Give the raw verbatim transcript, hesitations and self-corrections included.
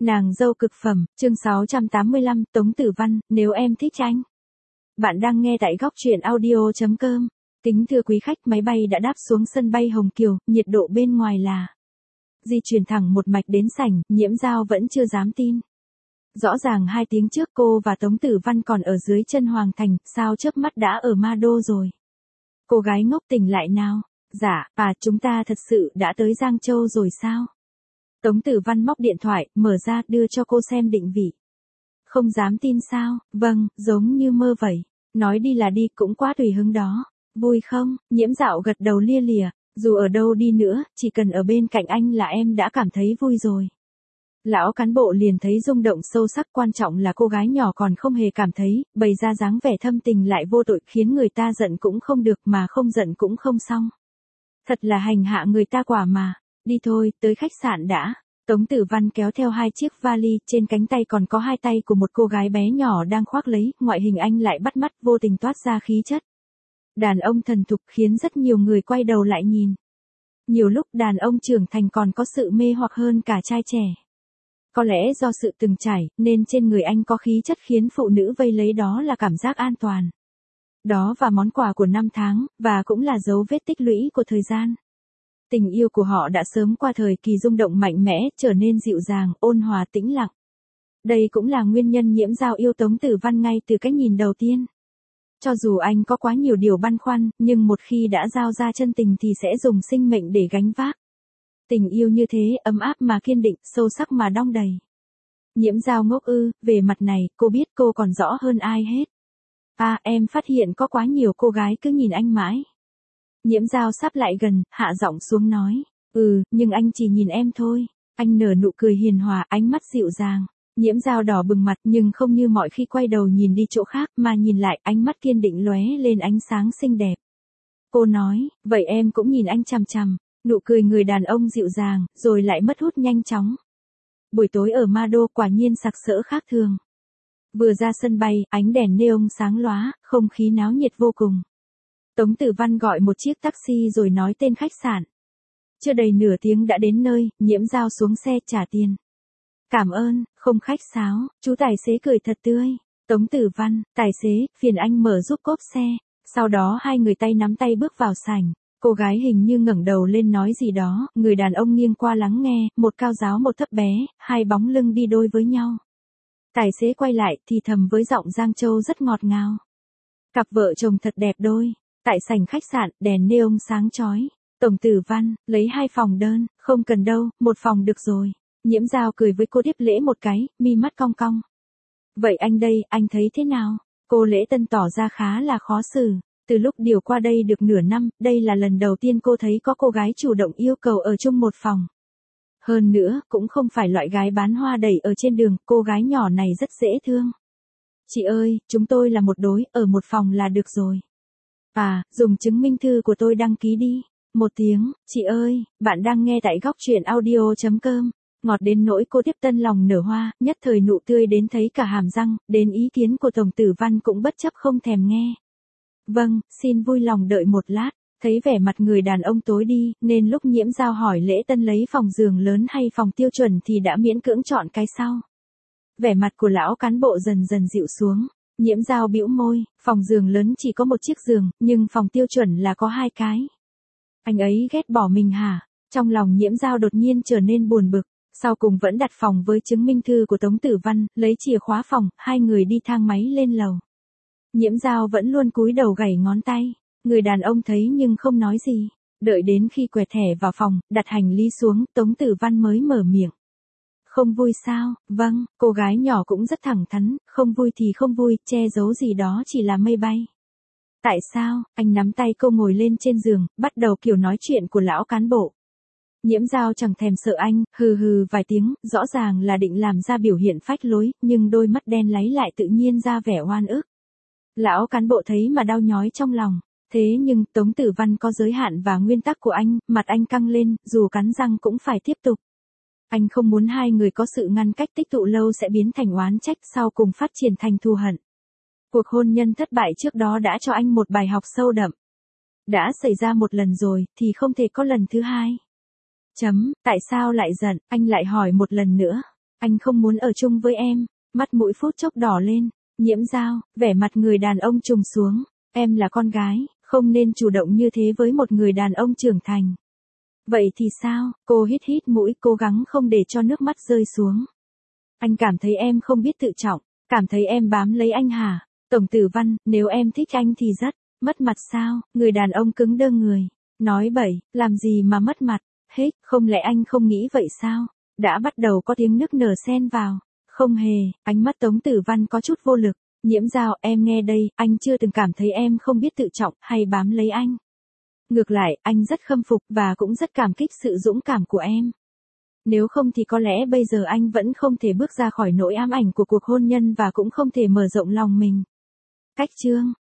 Nàng dâu cực phẩm, chương sáu trăm tám mươi lăm, Tống Tử Văn, nếu em thích anh. Bạn đang nghe tại góc truyện audio chấm com. Kính thưa quý khách, máy bay đã đáp xuống sân bay Hồng Kiều, nhiệt độ bên ngoài là... Di chuyển thẳng một mạch đến sảnh, Nhiễm Dao vẫn chưa dám tin. Rõ ràng hai tiếng trước cô và Tống Tử Văn còn ở dưới chân Hoàng Thành, sao chớp mắt đã ở Ma Đô rồi. Cô gái ngốc tỉnh lại nào. Dạ, à chúng ta thật sự đã tới Giang Châu rồi sao? Tống Tử Văn móc điện thoại, mở ra đưa cho cô xem định vị. Không dám tin sao? Vâng, giống như mơ vậy. Nói đi là đi cũng quá tùy hứng đó. Vui không? Nhiễm Dạo gật đầu lia lịa. Dù ở đâu đi nữa, chỉ cần ở bên cạnh anh là em đã cảm thấy vui rồi. Lão cán bộ liền thấy rung động sâu sắc, quan trọng là cô gái nhỏ còn không hề cảm thấy, bày ra dáng vẻ thâm tình lại vô tội, khiến người ta giận cũng không được mà không giận cũng không xong. Thật là hành hạ người ta quả mà. Đi thôi, tới khách sạn đã. Tống Tử Văn kéo theo hai chiếc vali, trên cánh tay còn có hai tay của một cô gái bé nhỏ đang khoác lấy, ngoại hình anh lại bắt mắt, vô tình toát ra khí chất. Đàn ông thần thục khiến rất nhiều người quay đầu lại nhìn. Nhiều lúc đàn ông trưởng thành còn có sự mê hoặc hơn cả trai trẻ. Có lẽ do sự từng trải, nên trên người anh có khí chất khiến phụ nữ vây lấy, đó là cảm giác an toàn. Đó và món quà của năm tháng, và cũng là dấu vết tích lũy của thời gian. Tình yêu của họ đã sớm qua thời kỳ rung động mạnh mẽ, trở nên dịu dàng, ôn hòa tĩnh lặng. Đây cũng là nguyên nhân Nhiễm Dao yêu Tống Tử Văn ngay từ cái nhìn đầu tiên. Cho dù anh có quá nhiều điều băn khoăn, nhưng một khi đã giao ra chân tình thì sẽ dùng sinh mệnh để gánh vác. Tình yêu như thế, ấm áp mà kiên định, sâu sắc mà đong đầy. Nhiễm Dao ngốc ư, về mặt này, cô biết cô còn rõ hơn ai hết. À, em phát hiện có quá nhiều cô gái cứ nhìn anh mãi. Nhiễm Dao sắp lại gần, hạ giọng xuống nói. Ừ, nhưng anh chỉ nhìn em thôi. Anh nở nụ cười hiền hòa, ánh mắt dịu dàng. Nhiễm Dao đỏ bừng mặt nhưng không như mọi khi quay đầu nhìn đi chỗ khác, mà nhìn lại, ánh mắt kiên định lóe lên ánh sáng xinh đẹp. Cô nói, vậy em cũng nhìn anh chằm chằm. Nụ cười người đàn ông dịu dàng, rồi lại mất hút nhanh chóng. Buổi tối ở Ma Đô quả nhiên sặc sỡ khác thường. Vừa ra sân bay, ánh đèn neon sáng lóa, không khí náo nhiệt vô cùng. Tống Tử Văn gọi một chiếc taxi rồi nói tên khách sạn. Chưa đầy nửa tiếng đã đến nơi, Nhiễm Dao xuống xe trả tiền. Cảm ơn, không khách sáo, chú tài xế cười thật tươi. Tống Tử Văn, tài xế, phiền anh mở giúp cốp xe. Sau đó hai người tay nắm tay bước vào sảnh. Cô gái hình như ngẩng đầu lên nói gì đó, người đàn ông nghiêng qua lắng nghe, một cao giáo một thấp bé, hai bóng lưng đi đôi với nhau. Tài xế quay lại thì thầm với giọng Giang Châu rất ngọt ngào. Cặp vợ chồng thật đẹp đôi. Tại sảnh khách sạn, đèn neon sáng chói. Tống Tử Văn, lấy hai phòng đơn, không cần đâu, một phòng được rồi. Nhiễm Dao cười với cô, tiếp lễ một cái, mi mắt cong cong. Vậy anh đây, anh thấy thế nào? Cô Lễ Tân tỏ ra khá là khó xử. Từ lúc điều qua đây được nửa năm, đây là lần đầu tiên cô thấy có cô gái chủ động yêu cầu ở chung một phòng. Hơn nữa, cũng không phải loại gái bán hoa đẩy ở trên đường, cô gái nhỏ này rất dễ thương. Chị ơi, chúng tôi là một đối, ở một phòng là được rồi. À, dùng chứng minh thư của tôi đăng ký đi. Một tiếng, chị ơi, bạn đang nghe tại góc truyện audio chấm com. Ngọt đến nỗi cô tiếp tân lòng nở hoa, nhất thời nụ tươi đến thấy cả hàm răng, đến ý kiến của Tống Tử Văn cũng bất chấp không thèm nghe. Vâng, xin vui lòng đợi một lát. Thấy vẻ mặt người đàn ông tối đi, nên lúc Nhiễm Dao hỏi Lễ Tân lấy phòng giường lớn hay phòng tiêu chuẩn thì đã miễn cưỡng chọn cái sau. Vẻ mặt của lão cán bộ dần dần dịu xuống. Nhiễm Dao bĩu môi, phòng giường lớn chỉ có một chiếc giường, nhưng phòng tiêu chuẩn là có hai cái. Anh ấy ghét bỏ mình hả? Trong lòng Nhiễm Dao đột nhiên trở nên buồn bực. Sau cùng vẫn đặt phòng với chứng minh thư của Tống Tử Văn, lấy chìa khóa phòng, hai người đi thang máy lên lầu. Nhiễm Dao vẫn luôn cúi đầu gảy ngón tay. Người đàn ông thấy nhưng không nói gì. Đợi đến khi quẹt thẻ vào phòng, đặt hành lý xuống, Tống Tử Văn mới mở miệng. Không vui sao? Vâng, cô gái nhỏ cũng rất thẳng thắn, không vui thì không vui, che giấu gì đó chỉ là mây bay. Tại sao? Anh nắm tay cô ngồi lên trên giường, bắt đầu kiểu nói chuyện của lão cán bộ. Nhiễm Dao chẳng thèm sợ anh, hừ hừ vài tiếng, rõ ràng là định làm ra biểu hiện phách lối, nhưng đôi mắt đen láy lại tự nhiên ra vẻ oan ức. Lão cán bộ thấy mà đau nhói trong lòng. Thế nhưng, Tống Tử Văn có giới hạn và nguyên tắc của anh, mặt anh căng lên, dù cắn răng cũng phải tiếp tục. Anh không muốn hai người có sự ngăn cách tích tụ lâu sẽ biến thành oán trách, sau cùng phát triển thành thù hận. Cuộc hôn nhân thất bại trước đó đã cho anh một bài học sâu đậm. Đã xảy ra một lần rồi, thì không thể có lần thứ hai. Chấm, tại sao lại giận, anh lại hỏi một lần nữa. Anh không muốn ở chung với em. Mắt mũi phút chốc đỏ lên. Nhiễm Dao, vẻ mặt người đàn ông trùng xuống. Em là con gái, không nên chủ động như thế với một người đàn ông trưởng thành. Vậy thì sao? Cô hít hít mũi, cố gắng không để cho nước mắt rơi xuống. Anh cảm thấy em không biết tự trọng, cảm thấy em bám lấy anh hả? Tổng Tử Văn, nếu em thích anh thì rất mất mặt sao? Người đàn ông cứng đơ người. Nói bậy, làm gì mà mất mặt? Hết, không lẽ anh không nghĩ vậy sao? Đã bắt đầu có tiếng nức nở xen vào. Không hề, ánh mắt Tống Tử Văn có chút vô lực. Nhiễm Dao, em nghe đây, anh chưa từng cảm thấy em không biết tự trọng hay bám lấy anh. Ngược lại, anh rất khâm phục và cũng rất cảm kích sự dũng cảm của em. Nếu không thì có lẽ bây giờ anh vẫn không thể bước ra khỏi nỗi ám ảnh của cuộc hôn nhân và cũng không thể mở rộng lòng mình. Cách chương